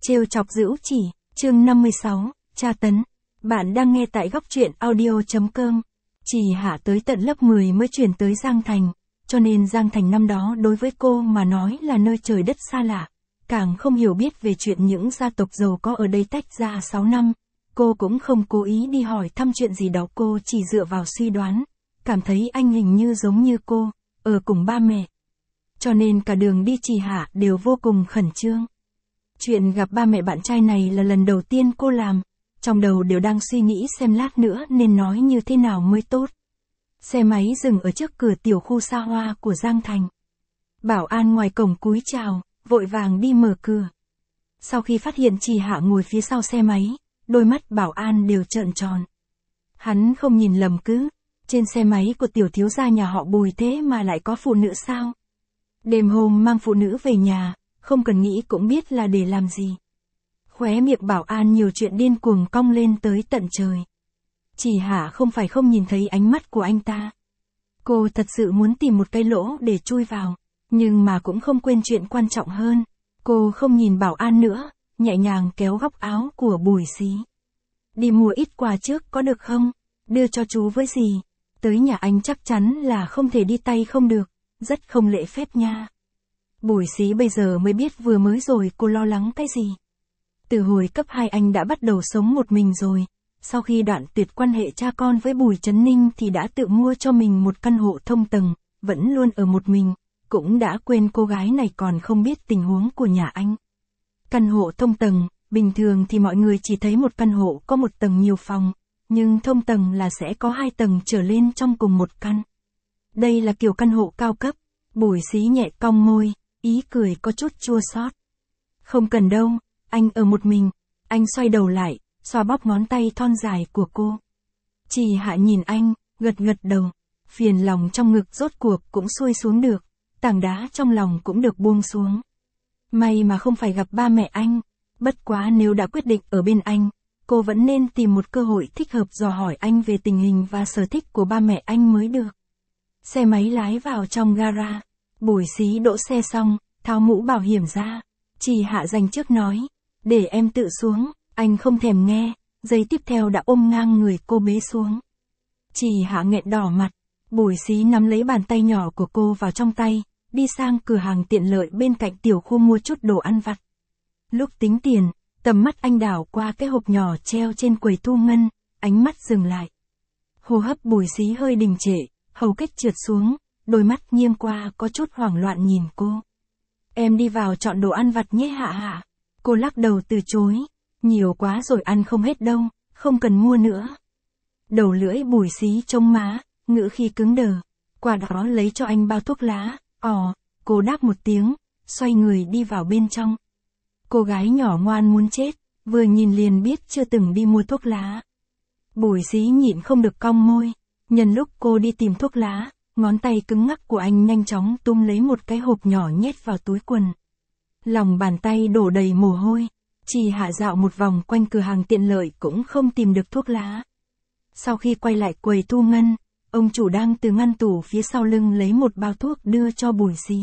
Trêu chọc Dữu Chỉ, chương 56, tra tấn. Bạn đang nghe tại góc truyện audio.com. Chỉ Hạ tới tận lớp 10 mới chuyển tới Giang Thành, cho nên Giang Thành năm đó đối với cô mà nói là nơi trời đất xa lạ. Càng không hiểu biết về chuyện những gia tộc giàu có ở đây tách ra 6 năm. Cô cũng không cố ý đi hỏi thăm chuyện gì đó, cô chỉ dựa vào suy đoán. Cảm thấy anh hình như giống như cô, ở cùng ba mẹ. Cho nên cả đường đi Chỉ Hạ đều vô cùng khẩn trương. Chuyện gặp ba mẹ bạn trai này là lần đầu tiên cô làm, trong đầu đều đang suy nghĩ xem lát nữa nên nói như thế nào mới tốt. Xe máy dừng ở trước cửa tiểu khu xa hoa của Giang Thành. Bảo an ngoài cổng cúi chào, vội vàng đi mở cửa. Sau khi phát hiện Chỉ Hạ ngồi phía sau xe máy, đôi mắt bảo an đều trợn tròn. Hắn không nhìn lầm cứ, trên xe máy của tiểu thiếu gia nhà họ Bùi thế mà lại có phụ nữ sao? Đêm hôm mang phụ nữ về nhà, không cần nghĩ cũng biết là để làm gì. Khóe miệng bảo an nhiều chuyện điên cuồng cong lên tới tận trời. Chỉ Hạ không phải không nhìn thấy ánh mắt của anh ta. Cô thật sự muốn tìm một cái lỗ để chui vào, nhưng mà cũng không quên chuyện quan trọng hơn. Cô không nhìn bảo an nữa, nhẹ nhàng kéo góc áo của Bùi Xí. Đi mua ít quà trước có được không? Đưa cho chú với gì? Tới nhà anh chắc chắn là không thể đi tay không được, rất không lễ phép nha. Bùi Xí bây giờ mới biết vừa mới rồi cô lo lắng cái gì. Từ hồi cấp 2 anh đã bắt đầu sống một mình rồi. Sau khi đoạn tuyệt quan hệ cha con với Bùi Trấn Ninh thì đã tự mua cho mình một căn hộ thông tầng, vẫn luôn ở một mình, cũng đã quên cô gái này còn không biết tình huống của nhà anh. Căn hộ thông tầng, bình thường thì mọi người chỉ thấy một căn hộ có một tầng nhiều phòng, nhưng thông tầng là sẽ có 2 tầng trở lên trong cùng một căn. Đây là kiểu căn hộ cao cấp. Bùi Xí nhẹ cong môi, ý cười có chút chua xót. Không cần đâu, anh ở một mình. Anh xoay đầu lại, xoa bóp ngón tay thon dài của cô. Chỉ Hạ nhìn anh, gật gật đầu. Phiền lòng trong ngực rốt cuộc cũng xuôi xuống được, tảng đá trong lòng cũng được buông xuống. May mà không phải gặp ba mẹ anh. Bất quá nếu đã quyết định ở bên anh, cô vẫn nên tìm một cơ hội thích hợp dò hỏi anh về tình hình và sở thích của ba mẹ anh mới được. Xe máy lái vào trong gara. Bùi Xí đỗ xe xong, tháo mũ bảo hiểm ra. Chỉ Hạ dành trước nói, để em tự xuống. Anh không thèm nghe, giây tiếp theo đã ôm ngang người cô bế xuống. Chỉ Hạ nghẹn đỏ mặt. Bùi Xí nắm lấy bàn tay nhỏ của cô vào trong tay, đi sang cửa hàng tiện lợi bên cạnh tiểu khu mua chút đồ ăn vặt. Lúc tính tiền, tầm mắt anh đảo qua cái hộp nhỏ treo trên quầy thu ngân, ánh mắt dừng lại. Hô hấp Bùi Xí hơi đình trệ, hầu kết trượt xuống, đôi mắt nghiêng qua có chút hoảng loạn nhìn cô. Em đi vào chọn đồ ăn vặt nhé Hạ Hạ. Cô lắc đầu từ chối. Nhiều quá rồi ăn không hết đâu, không cần mua nữa. Đầu lưỡi Bùi Xí trông má, ngữ khi cứng đờ. Qua đó lấy cho anh bao thuốc lá. Cô đáp một tiếng, xoay người đi vào bên trong. Cô gái nhỏ ngoan muốn chết, vừa nhìn liền biết chưa từng đi mua thuốc lá. Bùi Xí nhịn không được cong môi. Nhân lúc cô đi tìm thuốc lá, ngón tay cứng ngắc của anh nhanh chóng túm lấy một cái hộp nhỏ nhét vào túi quần. Lòng bàn tay đổ đầy mồ hôi. Chỉ Hạ dạo một vòng quanh cửa hàng tiện lợi cũng không tìm được thuốc lá. Sau khi quay lại quầy thu ngân, ông chủ đang từ ngăn tủ phía sau lưng lấy một bao thuốc đưa cho Bùi Xí.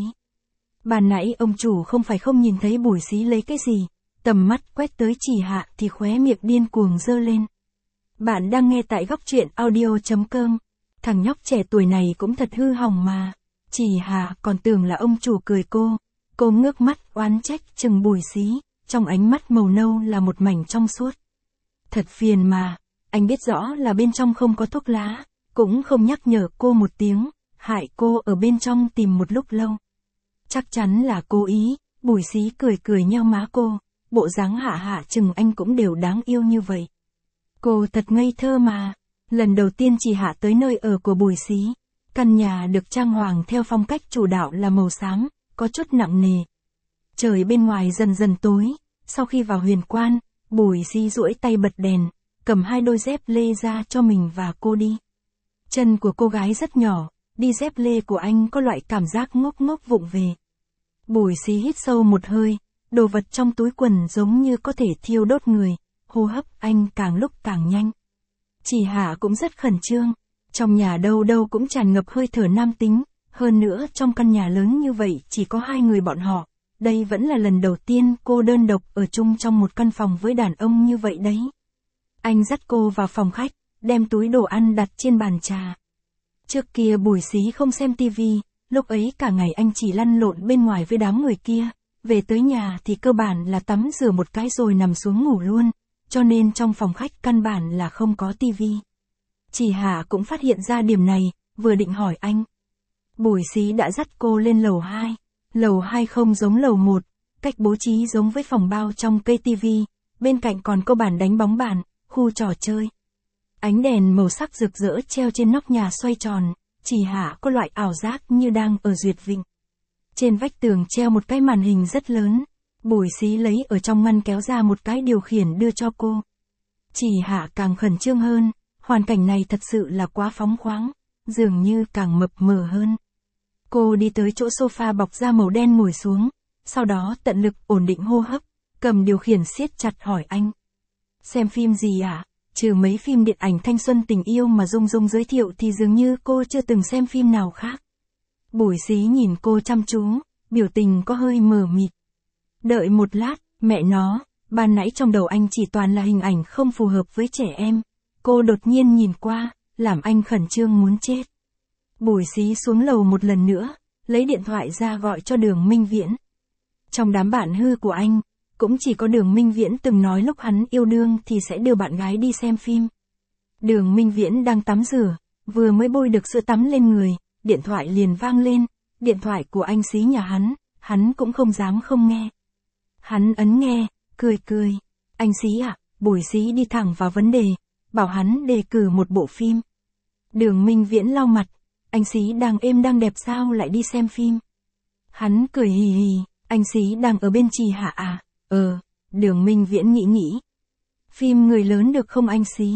Ban nãy ông chủ không phải không nhìn thấy Bùi Xí lấy cái gì, tầm mắt quét tới Chỉ Hạ thì khóe miệng điên cuồng giơ lên. Bạn đang nghe tại góc truyện audio.com. Thằng nhóc trẻ tuổi này cũng thật hư hỏng mà. Chỉ Hạ còn tưởng là ông chủ cười cô. Cô ngước mắt oán trách chừng Bùi Xí, trong ánh mắt màu nâu là một mảnh trong suốt. Thật phiền mà, anh biết rõ là bên trong không có thuốc lá, cũng không nhắc nhở cô một tiếng, hại cô ở bên trong tìm một lúc lâu. Chắc chắn là cố ý. Bùi Xí cười cười nheo má cô, bộ dáng Hạ Hạ chừng anh cũng đều đáng yêu như vậy. Cô thật ngây thơ mà. Lần đầu tiên Chỉ Hạ tới nơi ở của Bùi Xí, căn nhà được trang hoàng theo phong cách chủ đạo là màu xám, có chút nặng nề. Trời bên ngoài dần dần tối, sau khi vào huyền quan, Bùi Xí duỗi tay bật đèn, cầm 2 đôi dép lê ra cho mình và cô đi. Chân của cô gái rất nhỏ, đi dép lê của anh có loại cảm giác ngốc ngốc vụng về. Bùi Xí hít sâu một hơi, đồ vật trong túi quần giống như có thể thiêu đốt người, hô hấp anh càng lúc càng nhanh. Chỉ Hạ cũng rất khẩn trương, trong nhà đâu đâu cũng tràn ngập hơi thở nam tính, hơn nữa trong căn nhà lớn như vậy chỉ có 2 người bọn họ, đây vẫn là lần đầu tiên cô đơn độc ở chung trong một căn phòng với đàn ông như vậy đấy. Anh dắt cô vào phòng khách, đem túi đồ ăn đặt trên bàn trà. Trước kia Bùi Xí không xem tivi, lúc ấy cả ngày anh chỉ lăn lộn bên ngoài với đám người kia, về tới nhà thì cơ bản là tắm rửa một cái rồi nằm xuống ngủ luôn, cho nên trong phòng khách căn bản là không có tivi. Chỉ Hạ cũng phát hiện ra điểm này, vừa định hỏi anh. Bùi Xí đã dắt cô lên lầu 2. Lầu 2 không giống lầu 1, cách bố trí giống với phòng bao trong cây tivi, bên cạnh còn có bàn đánh bóng bàn, khu trò chơi. Ánh đèn màu sắc rực rỡ treo trên nóc nhà xoay tròn, Chỉ Hạ có loại ảo giác như đang ở Duyệt Vịnh. Trên vách tường treo một cái màn hình rất lớn, Bùi Xí lấy ở trong ngăn kéo ra một cái điều khiển đưa cho cô. Chỉ Hạ càng khẩn trương hơn, hoàn cảnh này thật sự là quá phóng khoáng, dường như càng mập mờ hơn. Cô đi tới chỗ sofa bọc da màu đen ngồi xuống, sau đó tận lực ổn định hô hấp, cầm điều khiển siết chặt hỏi anh. Xem phim gì ạ? Trừ mấy phim điện ảnh thanh xuân tình yêu mà Dung Dung giới thiệu thì dường như cô chưa từng xem phim nào khác. Bùi Xí nhìn cô chăm chú, biểu tình có hơi mờ mịt. Đợi một lát, mẹ nó, ban nãy trong đầu anh chỉ toàn là hình ảnh không phù hợp với trẻ em. Cô đột nhiên nhìn qua, làm anh khẩn trương muốn chết. Bùi Xí xuống lầu một lần nữa, lấy điện thoại ra gọi cho Đường Minh Viễn. Trong đám bạn hư của anh, cũng chỉ có Đường Minh Viễn từng nói lúc hắn yêu đương thì sẽ đưa bạn gái đi xem phim. Đường Minh Viễn đang tắm rửa, vừa mới bôi được sữa tắm lên người, điện thoại liền vang lên, điện thoại của anh Xí nhà hắn cũng không dám không nghe. Hắn ấn nghe, cười cười, anh Xí à, Bùi Xí đi thẳng vào vấn đề, bảo hắn đề cử một bộ phim. Đường Minh Viễn lau mặt, anh Xí đang êm đang đẹp sao lại đi xem phim. Hắn cười hì hì, anh Xí đang ở bên Trì Hạ à, Đường Minh Viễn nghĩ. Phim người lớn được không anh Xí?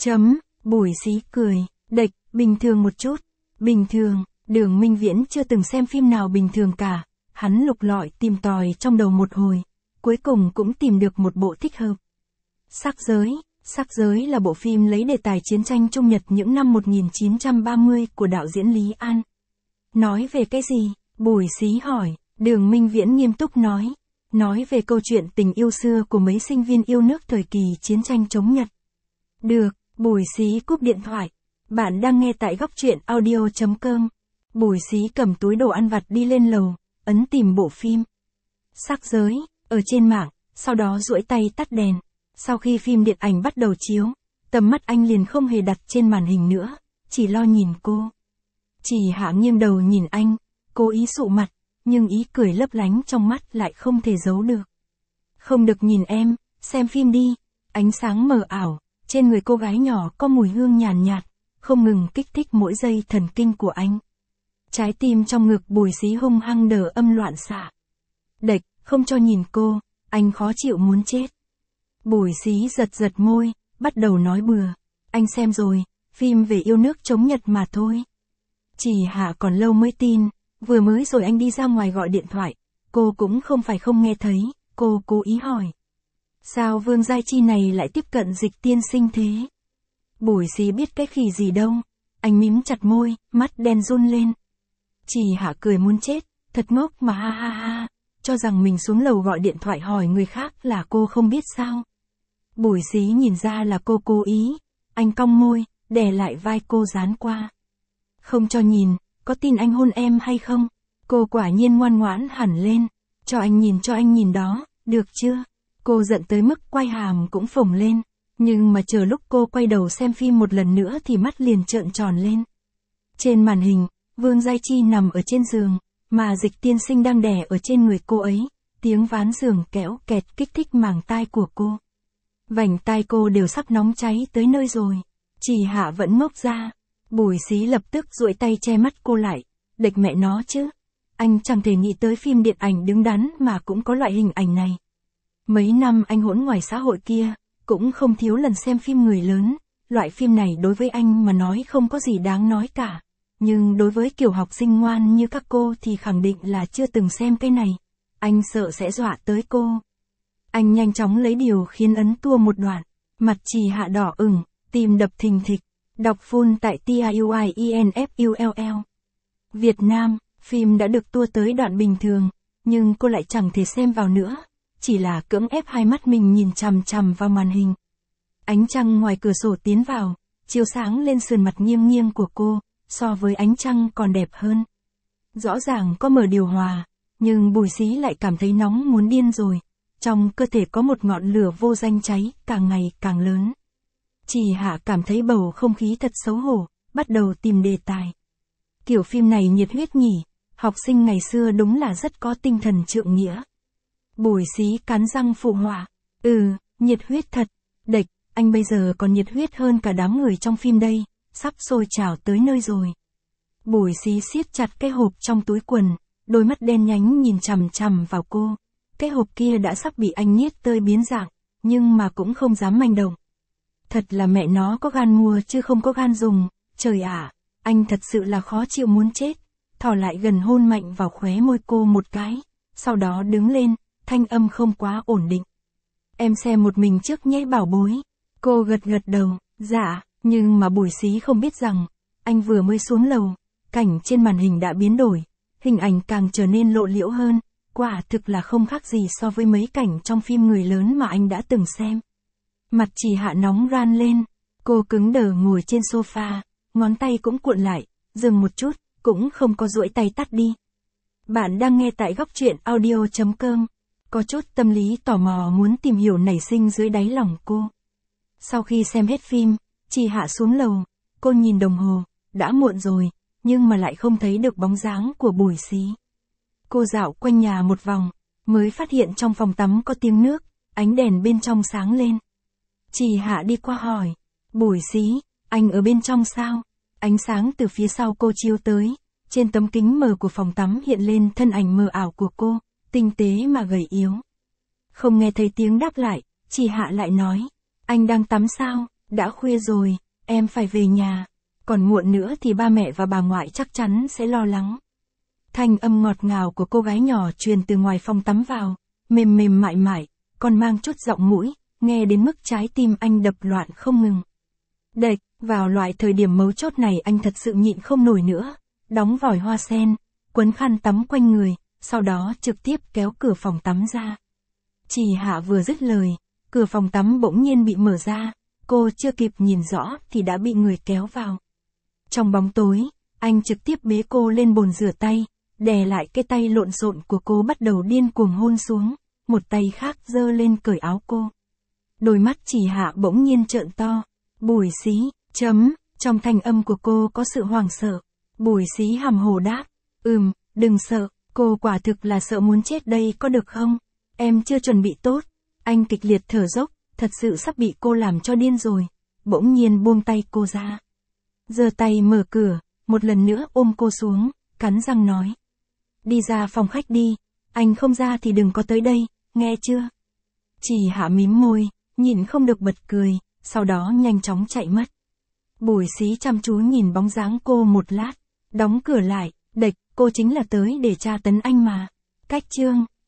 Bùi Xí cười, đệch, bình thường một chút, bình thường, Đường Minh Viễn chưa từng xem phim nào bình thường cả, hắn lục lọi tìm tòi trong đầu một hồi, cuối cùng cũng tìm được một bộ thích hợp. Sắc giới là bộ phim lấy đề tài chiến tranh Trung Nhật những năm 1930 của đạo diễn Lý An. Nói về cái gì? Bùi Xí hỏi, Đường Minh Viễn nghiêm túc nói về câu chuyện tình yêu xưa của mấy sinh viên yêu nước thời kỳ chiến tranh chống Nhật. Được, Bùi Xí cúp điện thoại. Bạn đang nghe tại góc truyện audio.com. Bùi Xí cầm túi đồ ăn vặt đi lên lầu, ấn tìm bộ phim. Sắc giới, ở trên mạng, sau đó duỗi tay tắt đèn. Sau khi phim điện ảnh bắt đầu chiếu, tầm mắt anh liền không hề đặt trên màn hình nữa, chỉ lo nhìn cô. Chỉ Hạ nghiêng đầu nhìn anh, cố ý sụ mặt, nhưng ý cười lấp lánh trong mắt lại không thể giấu được. Không được nhìn em, xem phim đi. Ánh sáng mờ ảo, trên người cô gái nhỏ có mùi hương nhàn nhạt, không ngừng kích thích mỗi giây thần kinh của anh. Trái tim trong ngực Bùi Xí hung hăng đờ âm loạn xạ. Đệch, không cho nhìn cô, anh khó chịu muốn chết. Bùi Xí giật môi, bắt đầu nói bừa. Anh xem rồi, phim về yêu nước chống Nhật mà thôi. Chỉ Hạ còn lâu mới tin, vừa mới rồi anh đi ra ngoài gọi điện thoại, cô cũng không phải không nghe thấy, cô cố ý hỏi. Sao Vương Giai Chi này lại tiếp cận Dịch tiên sinh thế? Bùi Xí biết cái khỉ gì đâu, anh mím chặt môi, mắt đen run lên. Chỉ Hạ cười muốn chết, thật ngốc mà ha, cho rằng mình xuống lầu gọi điện thoại hỏi người khác là cô không biết sao. Bùi Xí nhìn ra là cô cố ý, anh cong môi, đè lại vai cô dán qua. Không cho nhìn, có tin anh hôn em hay không? Cô quả nhiên ngoan ngoãn hẳn lên, cho anh nhìn đó, được chưa? Cô giận tới mức quay hàm cũng phồng lên, nhưng mà chờ lúc cô quay đầu xem phim một lần nữa thì mắt liền trợn tròn lên. Trên màn hình, Vương Giai Chi nằm ở trên giường, mà Dịch tiên sinh đang đè ở trên người cô ấy, tiếng ván giường kéo kẹt kích thích màng tai của cô. Vành tai cô đều sắp nóng cháy tới nơi rồi. Chỉ Hạ vẫn ngốc ra. Bùi Xí lập tức duỗi tay che mắt cô lại. Đệch mẹ nó chứ. Anh chẳng thể nghĩ tới phim điện ảnh đứng đắn mà cũng có loại hình ảnh này. Mấy năm anh hỗn ngoài xã hội kia, cũng không thiếu lần xem phim người lớn. Loại phim này đối với anh mà nói không có gì đáng nói cả. Nhưng đối với kiểu học sinh ngoan như các cô thì khẳng định là chưa từng xem cái này. Anh sợ sẽ dọa tới cô. Anh nhanh chóng lấy điều khiến ấn tua một đoạn. Mặt Chỉ Hạ đỏ ửng, tim đập thình thịch. Đọc full tại TIUIENFULL. Việt Nam, phim đã được tua tới đoạn bình thường, nhưng cô lại chẳng thể xem vào nữa, chỉ là cưỡng ép hai mắt mình nhìn chằm chằm vào màn hình. Ánh trăng ngoài cửa sổ tiến vào, chiếu sáng lên sườn mặt nghiêng nghiêng của cô, so với ánh trăng còn đẹp hơn. Rõ ràng có mở điều hòa, nhưng Bùi Xí lại cảm thấy nóng muốn điên rồi. Trong cơ thể có một ngọn lửa vô danh cháy, càng ngày càng lớn. Chỉ Hạ cảm thấy bầu không khí thật xấu hổ, bắt đầu tìm đề tài. Kiểu phim này nhiệt huyết nhỉ, học sinh ngày xưa đúng là rất có tinh thần trượng nghĩa. Bùi Xí cắn răng phụ họa. Nhiệt huyết thật. Đệch, anh bây giờ còn nhiệt huyết hơn cả đám người trong phim đây, sắp sôi trào tới nơi rồi. Bùi Xí siết chặt cái hộp trong túi quần, đôi mắt đen nhánh nhìn chằm chằm vào cô. Cái hộp kia đã sắp bị anh nhiết tơi biến dạng, nhưng mà cũng không dám manh động. Thật là mẹ nó có gan mua chứ không có gan dùng, trời ạ, anh thật sự là khó chịu muốn chết. Thò lại gần hôn mạnh vào khóe môi cô một cái, sau đó đứng lên, thanh âm không quá ổn định. Em xem một mình trước nhé bảo bối. Cô gật gật đầu, dạ, nhưng mà Bùi Xí không biết rằng, anh vừa mới xuống lầu, cảnh trên màn hình đã biến đổi, hình ảnh càng trở nên lộ liễu hơn, quả thực là không khác gì so với mấy cảnh trong phim người lớn mà anh đã từng xem. Mặt Chỉ Hạ nóng ran lên, cô cứng đờ ngồi trên sofa, ngón tay cũng cuộn lại, dừng một chút, cũng không có duỗi tay tắt đi. Bạn đang nghe tại góc truyện audio.com, có chút tâm lý tò mò muốn tìm hiểu nảy sinh dưới đáy lòng cô. Sau khi xem hết phim, Chỉ Hạ xuống lầu, cô nhìn đồng hồ, đã muộn rồi, nhưng mà lại không thấy được bóng dáng của Bùi Xí. Cô dạo quanh nhà một vòng, mới phát hiện trong phòng tắm có tiếng nước, ánh đèn bên trong sáng lên. Chỉ Hạ đi qua hỏi, Bùi Xí, anh ở bên trong sao? Ánh sáng từ phía sau cô chiếu tới, trên tấm kính mờ của phòng tắm hiện lên thân ảnh mờ ảo của cô, tinh tế mà gầy yếu. Không nghe thấy tiếng đáp lại, Chỉ Hạ lại nói, anh đang tắm sao? Đã khuya rồi, em phải về nhà, còn muộn nữa thì ba mẹ và bà ngoại chắc chắn sẽ lo lắng. Thanh âm ngọt ngào của cô gái nhỏ truyền từ ngoài phòng tắm vào, mềm mềm mại mại, còn mang chút giọng mũi, nghe đến mức trái tim anh đập loạn không ngừng. Đệch, vào loại thời điểm mấu chốt này anh thật sự nhịn không nổi nữa, đóng vòi hoa sen, quấn khăn tắm quanh người, sau đó trực tiếp kéo cửa phòng tắm ra. Chỉ Hạ vừa dứt lời, cửa phòng tắm bỗng nhiên bị mở ra, cô chưa kịp nhìn rõ thì đã bị người kéo vào. Trong bóng tối, anh trực tiếp bế cô lên bồn rửa tay, đè lại cái tay lộn xộn của cô bắt đầu điên cuồng hôn xuống, một tay khác giơ lên cởi áo cô. Đôi mắt Chỉ Hạ bỗng nhiên trợn to, Bùi Xí, trong thanh âm của cô có sự hoảng sợ. Bùi Xí hàm hồ đáp, đừng sợ, cô quả thực là sợ muốn chết đây có được không? Em chưa chuẩn bị tốt. Anh kịch liệt thở dốc, thật sự sắp bị cô làm cho điên rồi, bỗng nhiên buông tay cô ra. Giơ tay mở cửa, một lần nữa ôm cô xuống, cắn răng nói. Đi ra phòng khách đi, anh không ra thì đừng có tới đây, nghe chưa? Chỉ Hạ mím môi, nhìn không được bật cười, sau đó nhanh chóng chạy mất. Bùi Xí chăm chú nhìn bóng dáng cô một lát, đóng cửa lại, đệch, cô chính là tới để tra tấn anh mà. Cách chương